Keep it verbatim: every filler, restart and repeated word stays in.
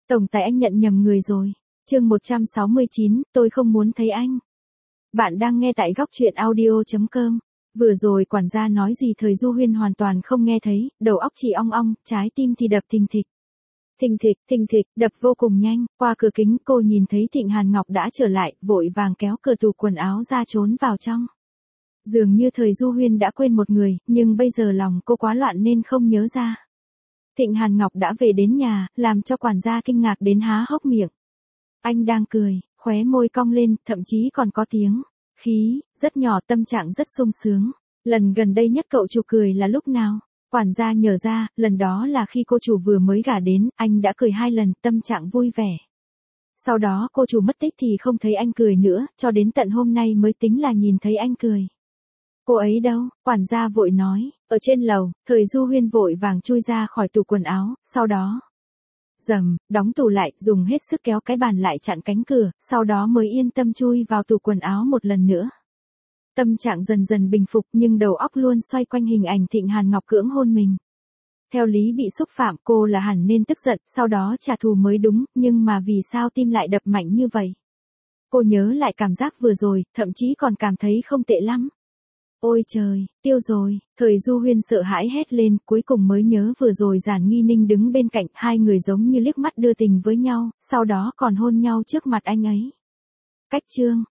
Tổng tài anh nhận nhầm người rồi. Chương một trăm sáu mươi chín, tôi không muốn thấy anh. Bạn đang nghe tại góc truyện audio chấm com. Vừa rồi quản gia nói gì Thời Du Huyên hoàn toàn không nghe thấy, đầu óc chỉ ong ong, trái tim thì đập thình thịch. Thình thịch, thình thịch, đập vô cùng nhanh, qua cửa kính cô nhìn thấy Thịnh Hàn Ngọc đã trở lại, vội vàng kéo cửa tủ quần áo ra trốn vào trong. Dường như Thời Du Huyên đã quên một người, nhưng bây giờ lòng cô quá loạn nên không nhớ ra. Thịnh Hàn Ngọc đã về đến nhà, làm cho quản gia kinh ngạc đến há hốc miệng. Anh đang cười, khóe môi cong lên, thậm chí còn có tiếng khí, rất nhỏ, tâm trạng rất sung sướng. Lần gần đây nhất cậu chủ cười là lúc nào? Quản gia nhớ ra, lần đó là khi cô chủ vừa mới gả đến, anh đã cười hai lần, tâm trạng vui vẻ. Sau đó cô chủ mất tích thì không thấy anh cười nữa, cho đến tận hôm nay mới tính là nhìn thấy anh cười. Cô ấy đâu? Quản gia vội nói, ở trên lầu. Thời Du Huyên vội vàng chui ra khỏi tủ quần áo, sau đó rầm, đóng tủ lại, dùng hết sức kéo cái bàn lại chặn cánh cửa, sau đó mới yên tâm chui vào tủ quần áo một lần nữa. Tâm trạng dần dần bình phục nhưng đầu óc luôn xoay quanh hình ảnh Thịnh Hàn Ngọc cưỡng hôn mình. Theo lý bị xúc phạm cô là hẳn nên tức giận, sau đó trả thù mới đúng, nhưng mà vì sao tim lại đập mạnh như vậy? Cô nhớ lại cảm giác vừa rồi, thậm chí còn cảm thấy không tệ lắm. Ôi trời, tiêu rồi, Thời Du Huyên sợ hãi hét lên, cuối cùng mới nhớ vừa rồi Giản Nghi Ninh đứng bên cạnh, hai người giống như liếc mắt đưa tình với nhau, sau đó còn hôn nhau trước mặt anh ấy. Cách chương,